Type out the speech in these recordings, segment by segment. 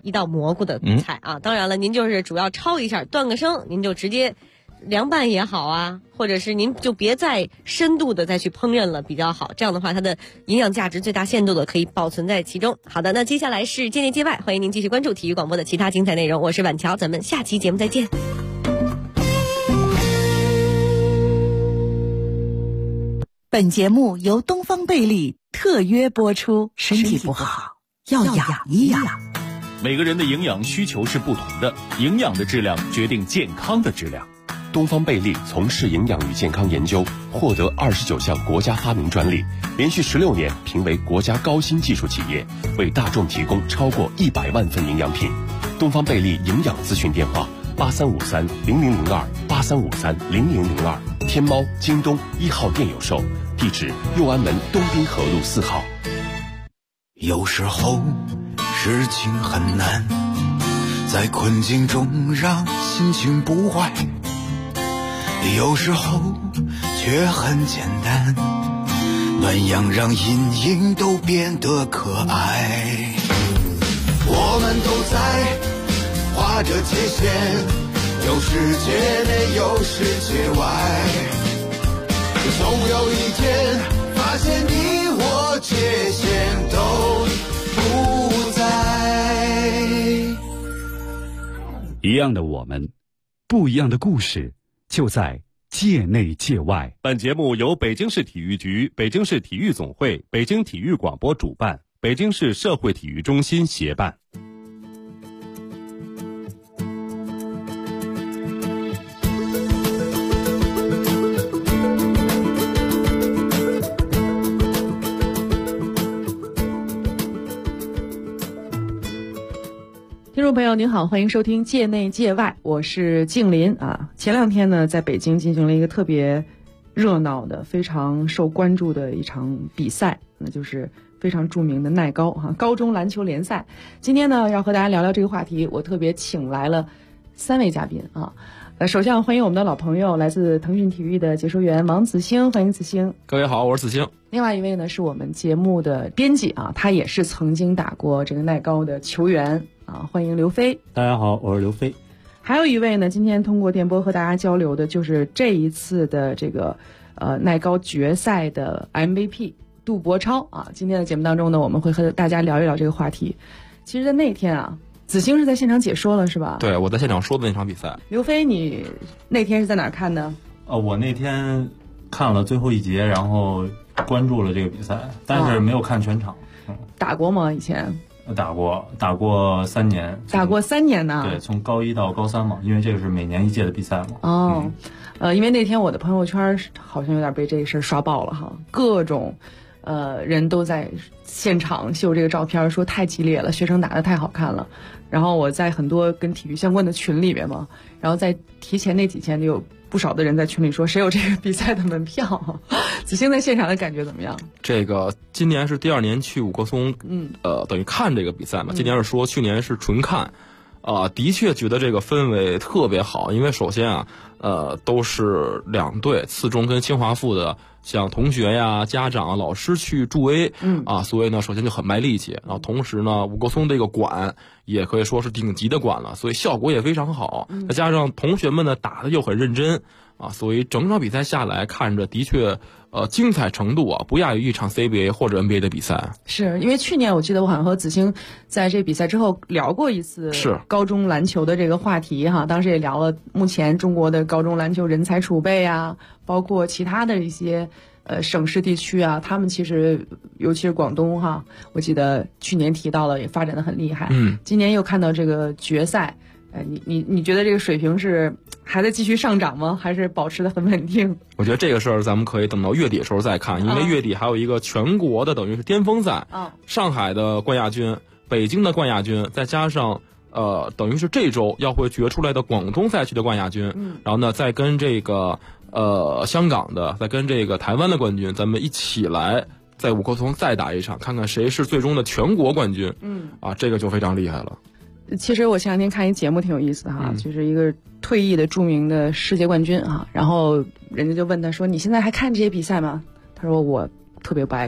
一道蘑菇的菜啊。当然了，您就是主要焯一下，断个生，您就直接凉拌也好啊，或者是您就别再深度的再去烹饪了比较好，这样的话它的营养价值最大限度的可以保存在其中。好的，那接下来是界内界外，欢迎您继续关注体育广播的其他精彩内容，我是婉乔，咱们下期节目再见。 本节目由东方贝利特约播出，身体不好要养一养。 每个人的营养需求是不同的，营养的质量决定健康的质量。 东方贝利从事营养与健康研究，获得29项国家发明专利，连续16年评为国家高新技术企业，为大众提供超过100万份营养品。东方贝利营养咨询电话83530002，83530002，天猫、京东1号店有售，地址右安门东滨河路4号。 有时候事情很难，在困境中让心情不坏，有时候却很简单，暖阳让阴影都变得可爱。我们都在画着界限，有世界内有世界外，总有一天发现你我界限都不在。 一样的我们，不一样的故事，就在界内界外。 本节目由北京市体育局、北京市体育总会、北京体育广播主办，北京市社会体育中心协办。 听众朋友您好，欢迎收听界内界外，我是静林啊。前两天呢，在北京进行了一个特别热闹的、非常受关注的一场比赛，那就是非常著名的耐高高中篮球联赛。今天呢，要和大家聊聊这个话题，我特别请来了3位嘉宾啊。首先欢迎我们的老朋友，来自腾讯体育的解说员王子星，欢迎子星。 各位好，我是子星。 另外一位呢，是我们节目的编辑啊，他也是曾经打过这个耐高的球员啊，欢迎刘飞。 大家好，我是刘飞。 还有一位呢，今天通过电波和大家交流的，就是这一次的这个耐高决赛的 MVP 杜博超啊。今天的节目当中呢，我们会和大家聊一聊这个话题。其实，在那天啊，子星是在现场解说了，是吧？ 对，我在现场说的那场比赛。 刘飞，你那天是在哪儿看的？ 我那天看了最后一节，然后关注了这个比赛，但是没有看全场。 打过吗？以前？ 打过3年。 打过3年呢？ 对，从高1到高3嘛，因为这个是每年一届的比赛嘛。 哦，因为那天我的朋友圈好像有点被这个事刷爆了哈，各种人都在现场秀这个照片，说太激烈了，学生打得太好看了。然后我在很多跟体育相关的群里面嘛，然后在提前那几天就有不少的人在群里说谁有这个比赛的门票。子星在现场的感觉怎么样？ 这个今年是第2年去五棵松，等于看这个比赛嘛。今年是说去年是纯看，的确觉得这个氛围特别好，因为首先啊，都是2队，四中跟清华附的，像同学呀、家长啊、老师去助威，所以呢，首先就很卖力气，然后同时呢，五棵松这个馆也可以说是顶级的馆了，所以效果也非常好，再加上同学们呢打的又很认真啊，所以整场比赛下来看着的确，精彩程度啊不亚于一场 CBA 或者 NBA 的比赛。 是因为去年我记得我好像和子星在这比赛之后聊过一次高中篮球的这个话题哈，当时也聊了目前中国的高中篮球人才储备啊，包括其他的一些省市地区啊，他们其实尤其是广东哈，我记得去年提到了也发展的很厉害。今年又看到这个决赛，你觉得这个水平是还在继续上涨吗？还是保持的很稳定？ 我觉得这个事儿咱们可以等到月底的时候再看，因为月底还有一个全国的等于是巅峰赛，上海的冠亚军、北京的冠亚军，再加上等于是这周要会决出来的广东赛区的冠亚军，然后呢再跟这个香港的，再跟这个台湾的冠军，咱们一起来在五棵松再打一场，看看谁是最终的全国冠军。这个就非常厉害了。 其实我前两天看一节目挺有意思的哈，就是一个退役的著名的世界冠军哈，然后人家就问他说：“你现在还看这些比赛吗？”他说：“我特别不爱看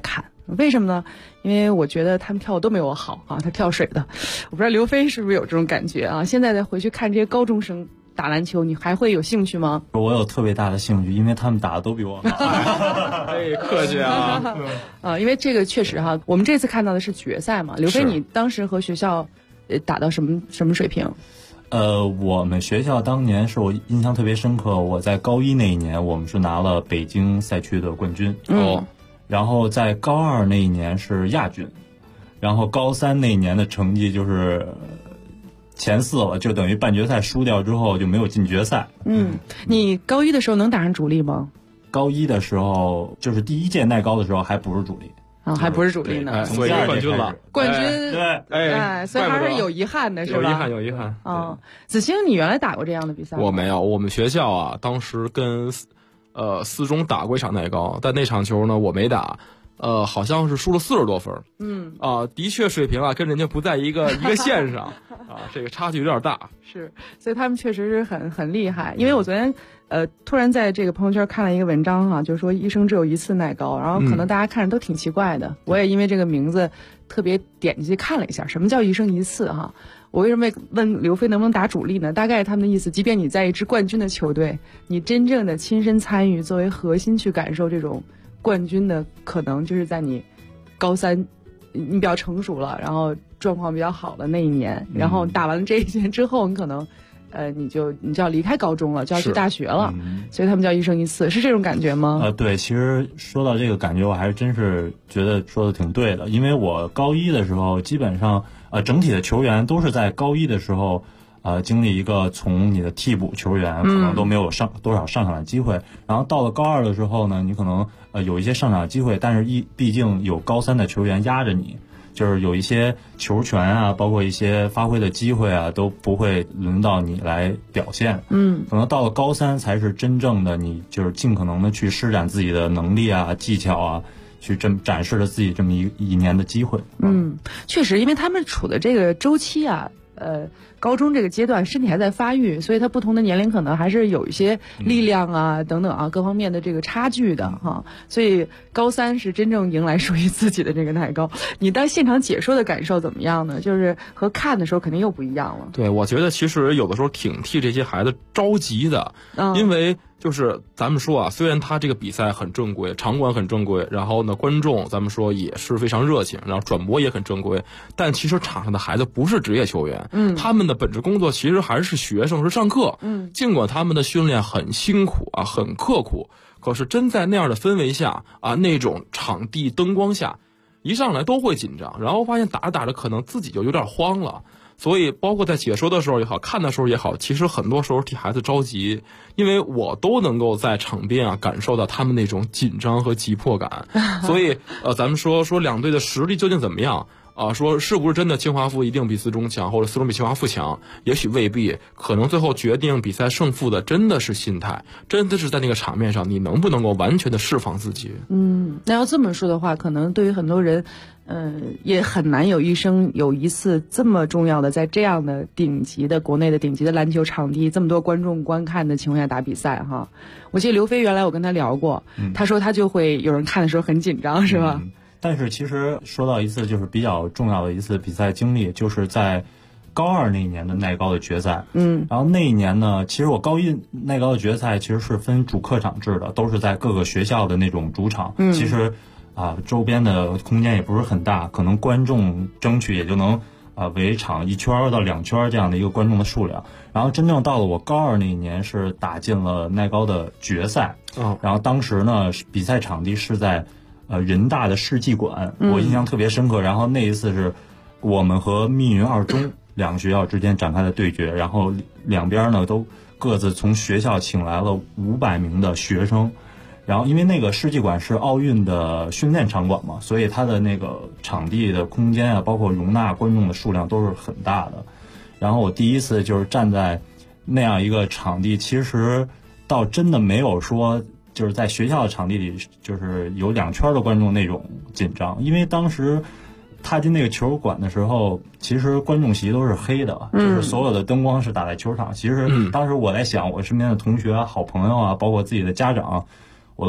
为什么呢？因为我觉得他们跳的都没有我好啊，他跳水的。我不知道刘飞是不是有这种感觉啊？现在再回去看这些高中生打篮球，你还会有兴趣吗？ 我有特别大的兴趣，因为他们打的都比我好。 哎，客气啊！ 因为这个确实哈，我们这次看到的是决赛嘛。刘飞，你当时和学校打到什么水平？ 我们学校当年是我印象特别深刻，我在高一那一年，我们是拿了北京赛区的冠军。然后在高二那一年是亚军，然后高三那一年的成绩就是前4了，就等于半决赛输掉之后就没有进决赛。 你高一的时候能打上主力吗？ 高一的时候就是第1届奈高的时候还不是主力。 还不是主力呢， 所以冠军了。 冠军， 对， 所以还是有遗憾的，是吧？ 有遗憾。 子清，你原来打过这样的比赛吗？ 我没有，我们学校啊，当时跟4中打过一场奈高，但那场球呢我没打，好像是输了40多分。的确水平啊跟人家不在一个线上啊，这个差距有点大。 是，所以他们确实是很厉害。因为我昨天突然在这个朋友圈看了一个文章哈，就是说一生只有一次奈高，然后可能大家看着都挺奇怪的。我也因为这个名字特别点进去看了一下，什么叫一生一次哈？我为什么问刘飞能不能打主力呢？大概他们的意思，即便你在一支冠军的球队，你真正的亲身参与，作为核心去感受这种冠军的可能，就是在你高3，你比较成熟了，然后状况比较好的那一年，然后打完了这一年之后，你可能你就要离开高中了，就要去大学了，所以他们叫一生一次，是这种感觉吗？ 对，其实说到这个感觉，我还是真是觉得说的挺对的，因为我高一的时候，基本上整体的球员都是在高一的时候经历一个从你的替补球员可能都没有多少上场的机会，然后到了高2的时候呢，你可能有一些上场的机会，但是毕竟有高3的球员压着你。就是有一些球权啊，包括一些发挥的机会啊，都不会轮到你来表现。可能到了高3才是真正的你，就是尽可能的去施展自己的能力啊、技巧啊，去展示了自己这么一年的机会。 确实，因为他们处的这个周期啊，高中这个阶段身体还在发育，所以他不同的年龄可能还是有一些力量啊等等啊各方面的这个差距的哈。所以高3是真正迎来属于自己的这个奈高。你当现场解说的感受怎么样呢？就是和看的时候肯定又不一样了。 对，我觉得其实有的时候挺替这些孩子着急的，因为就是咱们说啊，虽然他这个比赛很正规，场馆很正规，然后呢观众咱们说也是非常热情，然后转播也很正规，但其实场上的孩子不是职业球员，他们的本职工作其实还是学生，是上课，尽管他们的训练很辛苦啊，很刻苦，可是真在那样的氛围下啊，那种场地灯光下，一上来都会紧张，然后发现打着打着可能自己就有点慌了。所以包括在解说的时候也好，看的时候也好，其实很多时候替孩子着急，因为我都能够在场边啊感受到他们那种紧张和急迫感。所以咱们说两队的实力究竟怎么样啊？说是不是真的清华附一定比4中强，或者4中比清华附强？也许未必，可能最后决定比赛胜负的真的是心态，真的是在那个场面上你能不能够完全的释放自己。 那要这么说的话，可能对于很多人也很难有一生有一次这么重要的，在这样的顶级的国内的顶级的篮球场地，这么多观众观看的情况下打比赛哈。我记得刘飞原来我跟他聊过，他说他就会有人看的时候很紧张，是吧？ 但是其实说到一次就是比较重要的一次比赛经历，就是在高2那一年的奈高的决赛。然后那一年呢，其实我高1奈高的决赛其实是分主客场制的，都是在各个学校的那种主场。其实周边的空间也不是很大，可能观众争取也就能围场1圈到2圈这样的一个观众的数量。然后真正到了我高2那一年是打进了奈高的决赛。然后当时呢比赛场地是在人大的世纪馆，我印象特别深刻。然后那一次是我们和密云2中2个学校之间展开的对决，然后两边呢都各自从学校请来了500名的学生。然后因为那个世纪馆是奥运的训练场馆嘛，所以它的那个场地的空间啊，包括容纳观众的数量都是很大的。然后我第一次就是站在那样一个场地，其实倒真的没有说就是在学校的场地里就是有2圈的观众那种紧张，因为当时踏进那个球馆的时候，其实观众席都是黑的，就是所有的灯光是打在球场。其实当时我在想，我身边的同学、好朋友啊，包括自己的家长，我都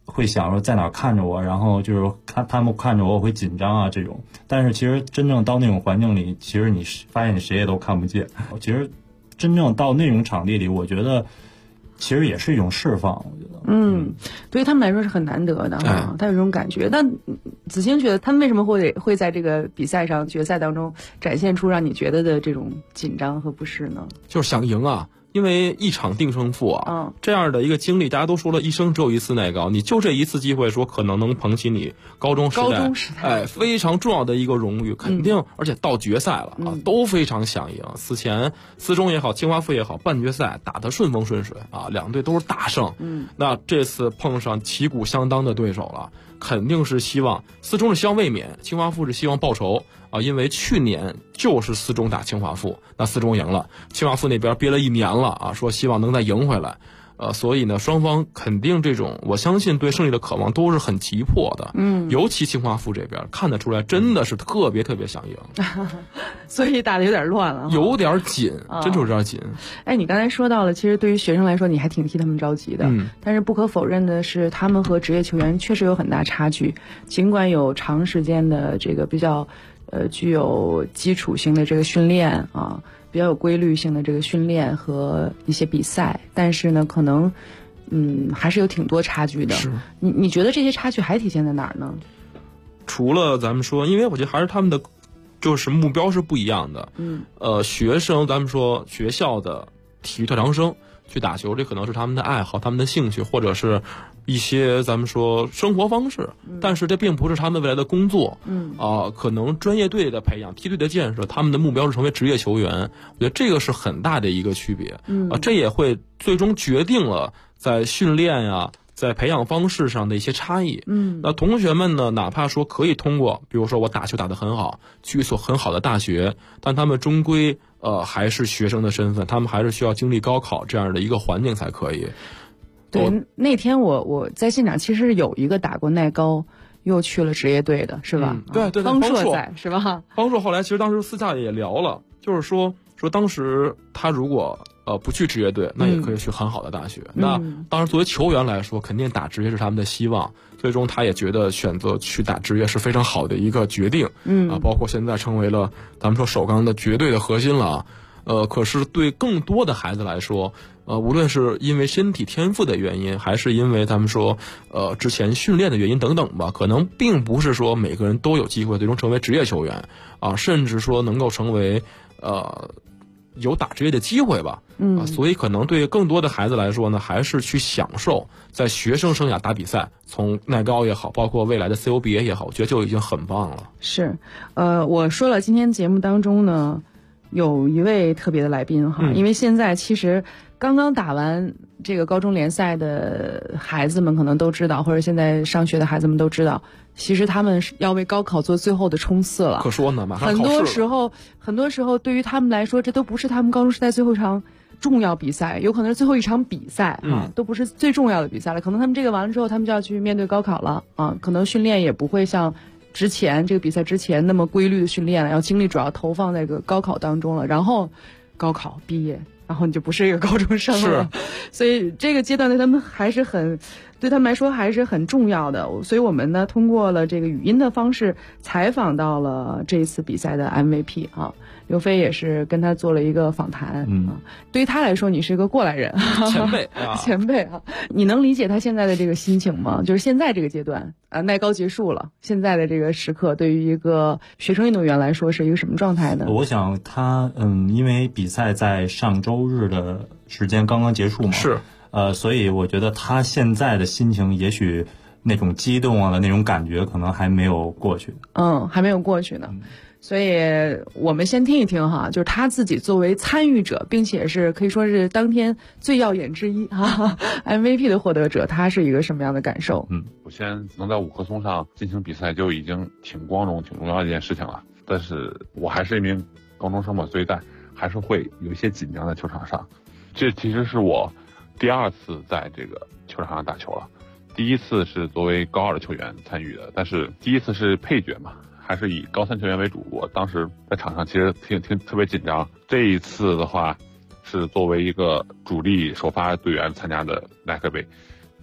会想说在哪看着我，然后就是他们看着我会紧张啊这种。但是其实真正到那种环境里，其实你发现你谁也都看不见。其实真正到那种场地里，我觉得其实也是一种释放。我觉得， 对于他们来说是很难得的哈，他有这种感觉。但子清觉得他们为什么会在这个比赛上决赛当中展现出让你觉得的这种紧张和不适呢？ 就是想赢啊。因为一场定胜负啊，这样的一个经历，大家都说了，一生只有一次耐高，你就这一次机会，说可能能捧起你高中时代，非常重要的一个荣誉，肯定，而且到决赛了啊，都非常想赢。此前四中也好，清华附也好，半决赛打得顺风顺水啊，两队都是大胜。那这次碰上旗鼓相当的对手了，肯定是希望四中是希望卫冕，清华附是希望报仇啊，因为去年就是四中打清华附，那四中赢了，清华附那边憋了1年了啊，说希望能再赢回来，所以呢，双方肯定这种，我相信对胜利的渴望都是很急迫的，尤其清华附这边看得出来，真的是特别想赢， 所以打得有点乱了， 有点紧，真就有点紧。 哎，你刚才说到了，其实对于学生来说，你还挺替他们着急的，但是不可否认的是，他们和职业球员确实有很大差距，尽管有长时间的这个比较。具有基础性的这个训练啊，比较有规律性的这个训练和一些比赛，但是呢，可能还是有挺多差距的。 是， 你觉得这些差距还体现在哪儿呢？ 除了咱们说，因为我觉得还是他们的就是目标是不一样的。学生咱们说学校的体育特长生去打球，这可能是他们的爱好、他们的兴趣，或者是一些咱们说生活方式，但是这并不是他们未来的工作。可能专业队的培养、梯队的建设，他们的目标是成为职业球员。我觉得这个是很大的一个区别。这也会最终决定了在训练呀、在培养方式上的一些差异。那同学们呢，哪怕说可以通过，比如说我打球打得很好，去一所很好的大学，但他们终归还是学生的身份，他们还是需要经历高考这样的一个环境才可以。 对，那天我在现场其实有一个打过耐高又去了职业队的是吧？ 对， 方硕在是吧？ 方硕后来其实当时私下也聊了，就是说当时他如果不去职业队，那也可以去很好的大学。那当然作为球员来说，肯定打职业是他们的希望。最终他也觉得选择去打职业是非常好的一个决定。包括现在成为了咱们说首钢的绝对的核心了。可是对更多的孩子来说，无论是因为身体天赋的原因，还是因为咱们说之前训练的原因等等吧，可能并不是说每个人都有机会最终成为职业球员啊，甚至说能够成为有打职业的机会吧。所以可能对更多的孩子来说呢，还是去享受在学生生涯打比赛，从耐高也好，包括未来的 COBA 也好，我觉得就已经很棒了。 是，我说了，今天节目当中呢，有一位特别的来宾哈，因为现在其实刚刚打完这个高中联赛的孩子们可能都知道，或者现在上学的孩子们都知道，其实他们要为高考做最后的冲刺了。 可说呢，马上考试了。 很多时候对于他们来说，这都不是他们高中时代最后一场重要比赛，有可能是最后一场比赛都不是最重要的比赛了。可能他们这个完了之后，他们就要去面对高考了啊，可能训练也不会像之前这个比赛之前那么规律的训练了，要精力主要投放在这个高考当中了，然后高考毕业，然后你就不是一个高中生了。所以这个阶段对他们来说还是很重要的。所以我们呢通过了这个语音的方式采访到了这一次比赛的 MVP 啊，刘飞也是跟他做了一个访谈。对于他来说，你是一个过来人，前辈啊，你能理解他现在的这个心情吗？就是现在这个阶段耐高结束了，现在的这个时刻对于一个学生运动员来说是一个什么状态呢？ 我想他因为比赛在上周日的时间刚刚结束嘛， 是所以我觉得他现在的心情也许那种激动啊的那种感觉可能还没有过去。 还没有过去呢。所以我们先听一听哈，就是他自己作为参与者，并且是可以说是当天最耀眼之一MVP 的获得者，他是一个什么样的感受？ 首先能在五棵松上进行比赛就已经挺光荣、挺重要的一件事情了。但是我还是一名高中生嘛，所以还是会有一些紧张在球场上。这其实是我第2次在这个球场上打球了。第一次是作为高2的球员参与的，但是第一次是配角嘛，还是以高3球员为主。我当时在场上其实特别紧张。这一次的话是作为一个主力首发队员参加的耐克杯，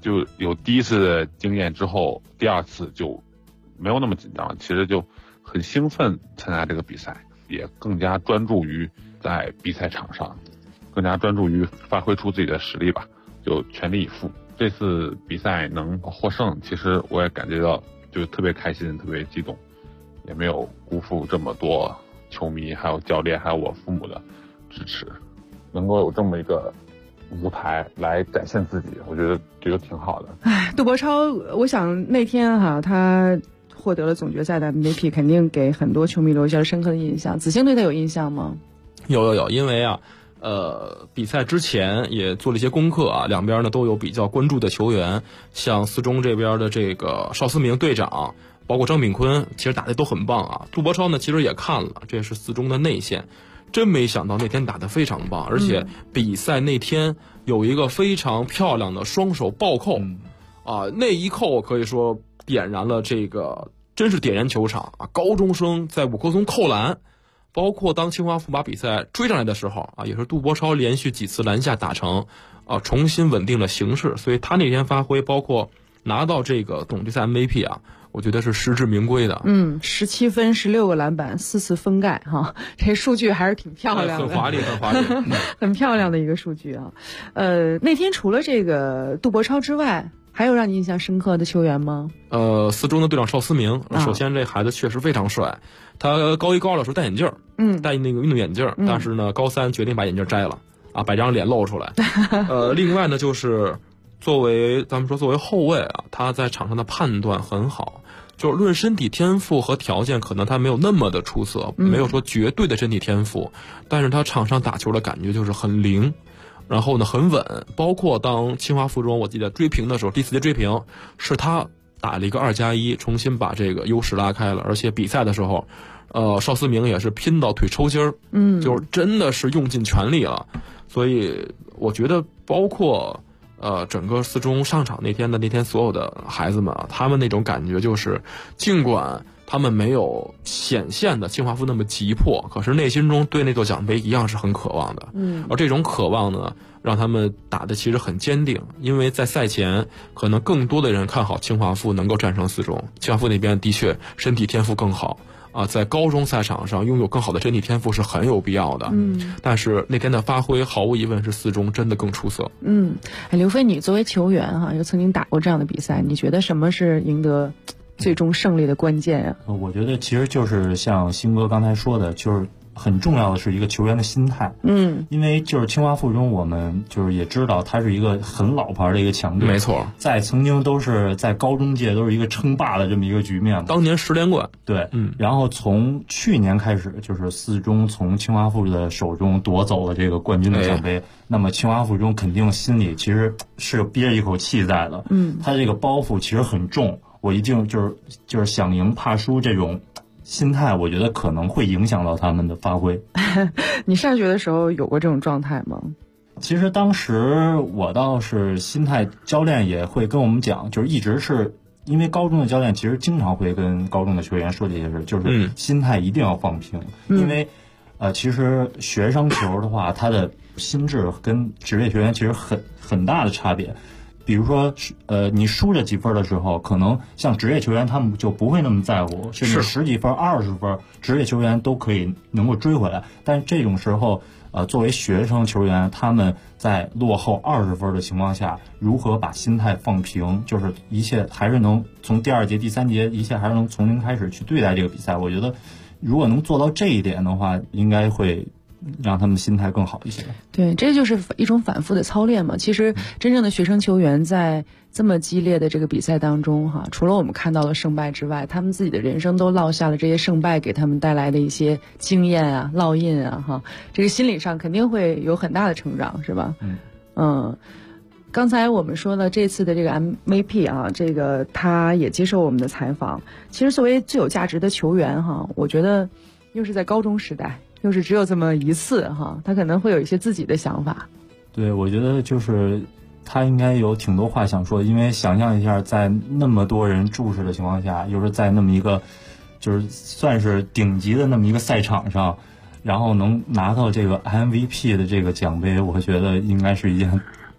就有第一次的经验之后，第二次就没有那么紧张了，其实就很兴奋参加这个比赛，也更加专注于在比赛场上，更加专注于发挥出自己的实力吧，就全力以赴。这次比赛能获胜，其实我也感觉到就特别开心，特别激动，也没有辜负这么多球迷还有教练还有我父母的支持，能够有这么一个舞台来展现自己，我觉得这个挺好的。 杜博超，我想那天他获得了总决赛的 MVP， 肯定给很多球迷留下了深刻的印象。子星对他有印象吗？ 有，因为比赛之前也做了一些功课啊，两边呢都有比较关注的球员，像四中这边的这个邵思明队长，包括张炳坤，其实打的都很棒啊。杜博超呢其实也看了，这是四中的内线，真没想到那天打得非常棒，而且比赛那天有一个非常漂亮的双手暴扣，那一扣可以说点燃了这个，真是点燃球场啊！高中生在五棵松扣篮。包括当清华附把比赛追上来的时候啊，也是杜博超连续几次篮下打成，重新稳定了形势，所以他那天发挥，包括拿到这个总决赛 MVP 啊，我觉得是实至名归的。 17分16个篮板4次封盖哈，这数据还是挺漂亮的， 很华丽很漂亮的一个数据啊。那天除了这个杜博超之外，还有让你印象深刻的球员吗？ 四中的队长邵思明，首先这孩子确实非常帅，他高一高二的时候戴眼镜，戴那个运动眼镜，但是呢高三决定把眼镜摘了啊，把张脸露出来。另外呢就是作为后卫啊，他在场上的判断很好，就是论身体天赋和条件，可能他没有那么的出色，没有说绝对的身体天赋，但是他场上打球的感觉就是很灵。然后呢很稳，包括当清华附中我记得追平的时候，第4节追平是他打了一个2+1，重新把这个优势拉开了，而且比赛的时候邵思明也是拼到腿抽筋儿，就是真的是用尽全力了。所以我觉得包括整个四中上场那天所有的孩子们啊，他们那种感觉就是尽管他们没有显现的清华附那么急迫，可是内心中对那座奖杯一样是很渴望的。而这种渴望呢，让他们打的其实很坚定，因为在赛前可能更多的人看好清华附能够战胜四中，清华附那边的确身体天赋更好啊，在高中赛场上拥有更好的身体天赋是很有必要的。但是那天的发挥毫无疑问是四中真的更出色。 刘飞，你作为球员哈，又曾经打过这样的比赛，你觉得什么是赢得最终胜利的关键呀？ 我觉得其实就是像新哥刚才说的，就是很重要的是一个球员的心态。因为就是清华附中，我们就是也知道它是一个很老牌的一个强队， 没错， 在曾经都是在高中界都是一个称霸的这么一个局面。 当年10连冠， 对，然后从去年开始，就是四中从清华附的手中夺走了这个冠军的奖杯，那么清华附中肯定心里其实是憋着一口气在的。他这个包袱其实很重。我一定就是想赢怕输这种心态，我觉得可能会影响到他们的发挥。 你上学的时候有过这种状态吗？ 其实当时我倒是心态，教练也会跟我们讲，就是一直是因为高中的教练其实经常会跟高中的球员说这些事，就是心态一定要放平。因为其实学生球的话，他的心智跟职业球员其实很大的差别。比如说，你输着几分的时候，可能像职业球员他们就不会那么在乎，甚至10几分、20分，职业球员都可以能够追回来。但是这种时候，作为学生球员，他们在落后20分的情况下，如何把心态放平，就是一切还是能从第2节、第3节，一切还是能从零开始去对待这个比赛。我觉得，如果能做到这一点的话，应该会让他们心态更好一些。 对，这就是一种反复的操练嘛。其实真正的学生球员在这么激烈的这个比赛当中哈，除了我们看到了胜败之外，他们自己的人生都落下了这些胜败给他们带来的一些经验啊、烙印啊哈，这个心理上肯定会有很大的成长，是吧？刚才我们说了这次的这个 MVP 啊，这个他也接受我们的采访。其实作为最有价值的球员哈，我觉得又是在高中时代，又是只有这么一次哈，他可能会有一些自己的想法。 对，我觉得就是他应该有挺多话想说，因为想象一下，在那么多人注视的情况下，又是在那么一个就是算是顶级的那么一个赛场上，然后能拿到这个 MVP 的这个奖杯，我觉得应该是一件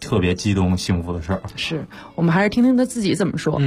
特别激动幸福的事儿。 是我们还是听听他自己怎么说。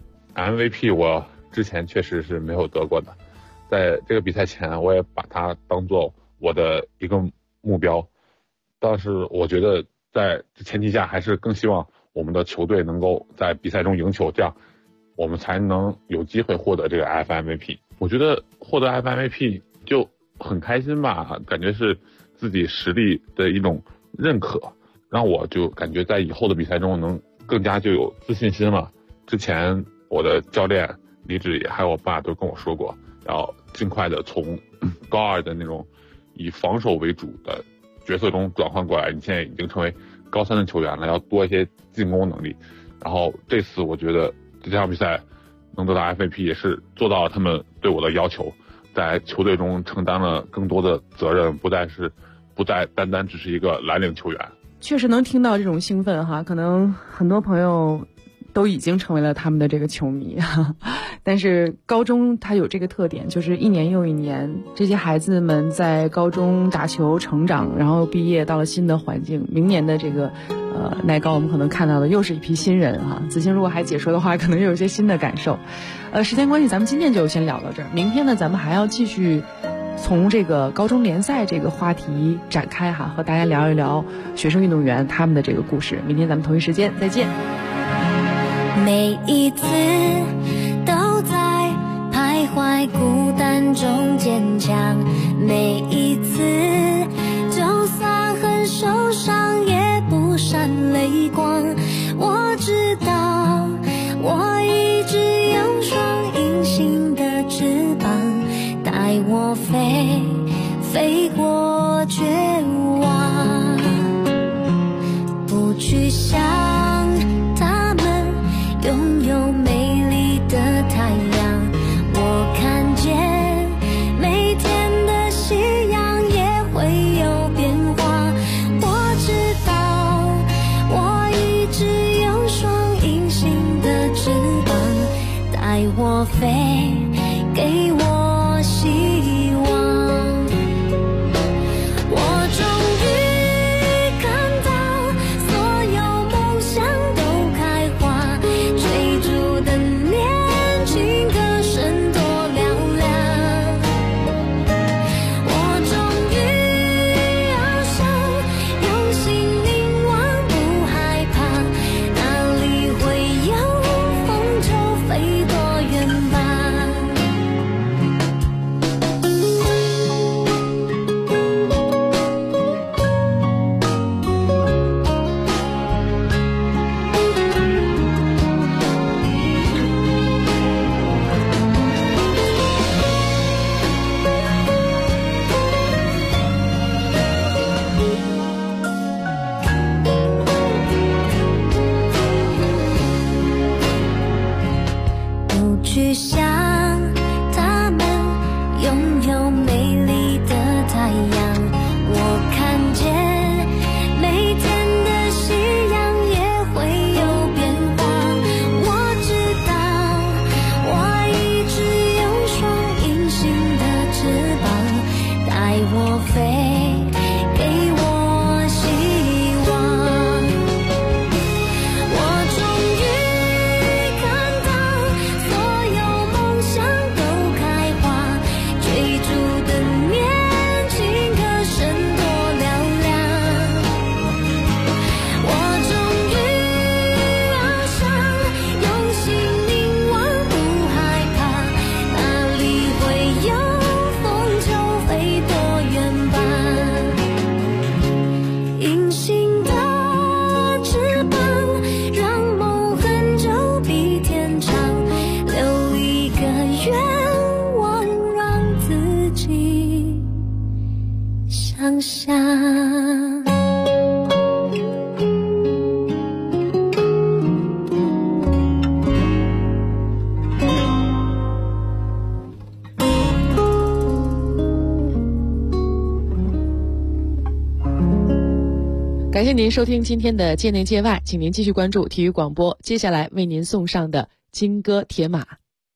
MVP 我之前确实是没有得过的，在这个比赛前我也把它当做我的一个目标，但是我觉得在前提下还是更希望我们的球队能够在比赛中赢球，这样我们才能有机会获得这个 FMVP。 我觉得获得 FMVP 就很开心吧，感觉是自己实力的一种认可，让我就感觉在以后的比赛中能更加就有自信心了。之前我的教练李志也还有我爸都跟我说过，要尽快的从高二的那种以防守为主的角色中转换过来，你现在已经成为高3的球员了，要多一些进攻能力。然后这次我觉得这场比赛能得到 MVP 也是做到了他们对我的要求，在球队中承担了更多的责任，不再单单只是一个蓝领球员。 确实能听到这种兴奋哈，可能很多朋友都已经成为了他们的这个球迷，但是高中它有这个特点，就是一年又一年，这些孩子们在高中打球成长，然后毕业到了新的环境，明年的这个耐高我们可能看到的又是一批新人哈。子清如果还解说的话，可能又有一些新的感受。时间关系，咱们今天就先聊到这儿，明天呢咱们还要继续从这个高中联赛这个话题展开哈，和大家聊一聊学生运动员他们的这个故事。明天咱们同一时间再见。 每一次都在徘徊孤单中坚强，每一次就算很受伤也不闪泪光。我知道我一直有双隐形的翅膀，带我飞过绝望，不去想他们拥有美丽的太阳。我看见每天的夕阳也会有变化。我知道我一直有双隐形的翅膀，带我飞，给我希望。去想他们拥有美丽的太阳，我看见每天的夕阳也会有变化。我知道我一直有双隐形的翅膀，带我飞，给我希望。我终于看到所有梦想都开花，追逐的年轻歌声多嘹亮。我终于翱翔，用心凝望，不害怕，哪里会有风就飞多远吧。隐形的翅膀，让梦很久比天长，留一个愿望让自己想象。 感谢您收听今天的界内界外，请您继续关注体育广播，接下来为您送上的金戈铁马。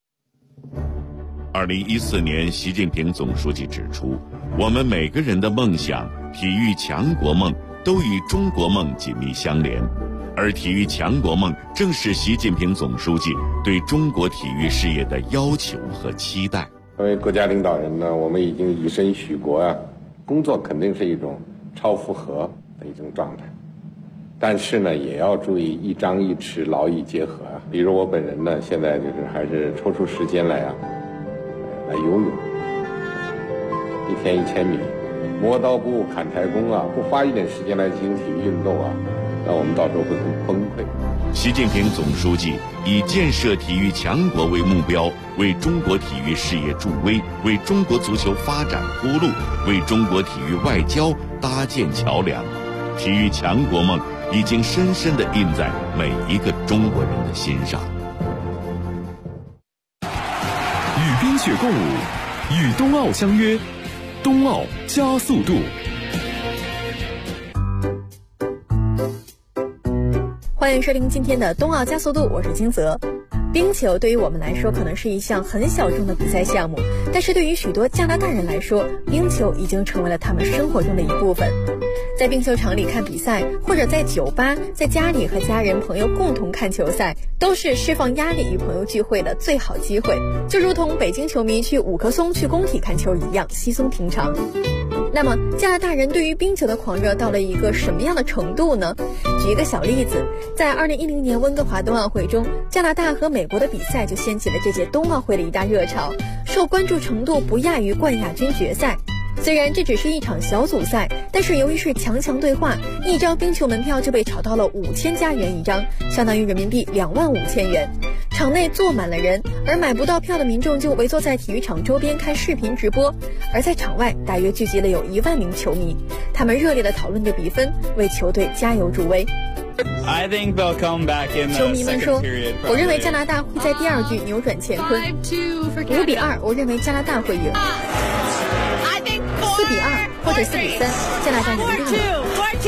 2014年，习近平总书记指出，我们每个人的梦想、体育强国梦都与中国梦紧密相连，而体育强国梦正是习近平总书记对中国体育事业的要求和期待。 作为国家领导人呢，我们已经以身许国啊，工作肯定是一种超负荷的一种状态，但是呢，也要注意一张一弛，劳逸结合啊。比如我本人呢，现在就是还是抽出时间来游泳，1天1000米，磨刀不误砍柴工啊，不花一点时间来进行体育运动啊，那我们到时候会很崩溃。 习近平总书记以建设体育强国为目标，为中国体育事业助威，为中国足球发展铺路，为中国体育外交搭建桥梁。体育强国梦已经深深地印在每一个中国人的心上。 与冰雪共舞，与冬奥相约，冬奥加速度。 欢迎收听今天的冬奥加速度，我是金泽。冰球对于我们来说可能是一项很小众的比赛项目，但是对于许多加拿大人来说，冰球已经成为了他们生活中的一部分。在冰球场里看比赛，或者在酒吧，在家里和家人朋友共同看球赛，都是释放压力与朋友聚会的最好机会，就如同北京球迷去五棵松去工体看球一样稀松平常。那么加拿大人对于冰球的狂热到了一个什么样的程度呢？举一个小例子，在2010年温哥华冬奥会中，加拿大和美国的比赛就掀起了这届冬奥会的一大热潮，受关注程度不亚于冠亚军决赛。虽然这只是一场小组赛，但是由于是强对话，一张冰球门票就被炒到了5000加元一张，相当于人民币25000元。场内坐满了人，而买不到票的民众就围坐在体育场周边看视频直播，而在场外大约聚集了有1万名球迷，他们热烈地讨论着比分，为球队加油助威。球迷们说，我认为加拿大会在第2局扭转乾坤，5-2，我认为加拿大会赢，4-2或者4-3，加拿大赢定了。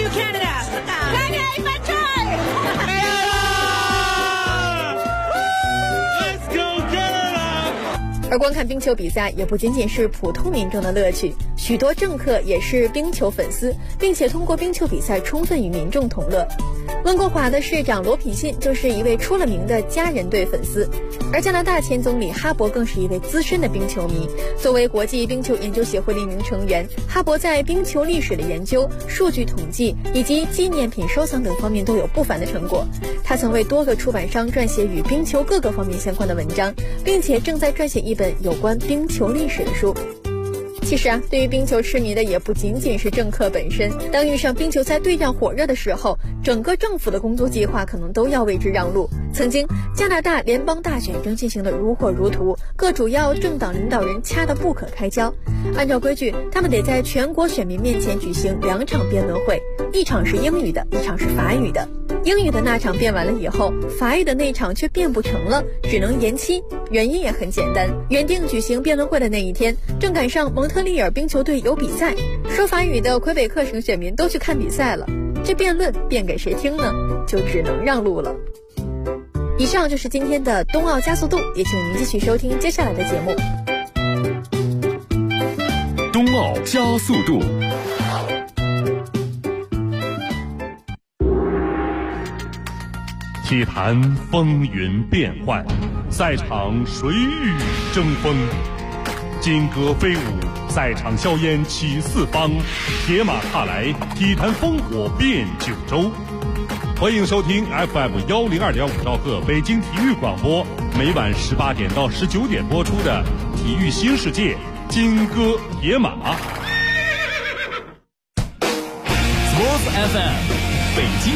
而观看冰球比赛也不仅仅是普通民众的乐趣，许多政客也是冰球粉丝，并且通过冰球比赛充分与民众同乐。温哥华的市长罗品信就是一位出了名的家人队粉丝，而加拿大前总理哈珀更是一位资深的冰球迷。作为国际冰球研究协会的一名成员，哈珀在冰球历史的研究、数据统计以及纪念品收藏等方面都有不凡的成果。他曾为多个出版商撰写与冰球各个方面相关的文章，并且正在撰写一本有关冰球历史的书。其实对于冰球痴迷的也不仅仅是政客本身，当遇上冰球赛对战火热的时候，整个政府的工作计划可能都要为之让路。曾经加拿大联邦大选正进行得如火如荼，各主要政党领导人掐得不可开交。按照规矩，他们得在全国选民面前举行2场辩论会，一场是英语的，一场是法语的。英语的那场辩完了以后，法语的那场却辩不成了，只能延期。原因也很简单，原定举行辩论会的那一天，正赶上蒙特利尔冰球队有比赛，说法语的魁北克省选民都去看比赛了，这辩论辩给谁听呢？就只能让路了。以上就是今天的冬奥加速度，也请您继续收听接下来的节目。 冬奥加速度。 体坛风云变幻，赛场水雨争锋，金戈飞舞，赛场硝烟起四方，铁马踏来，体坛烽火遍九州。欢迎收听 FM102.5兆赫北京体育广播，每晚18点到19点播出的《体育新世界》金戈铁马。 Sports FM 北京。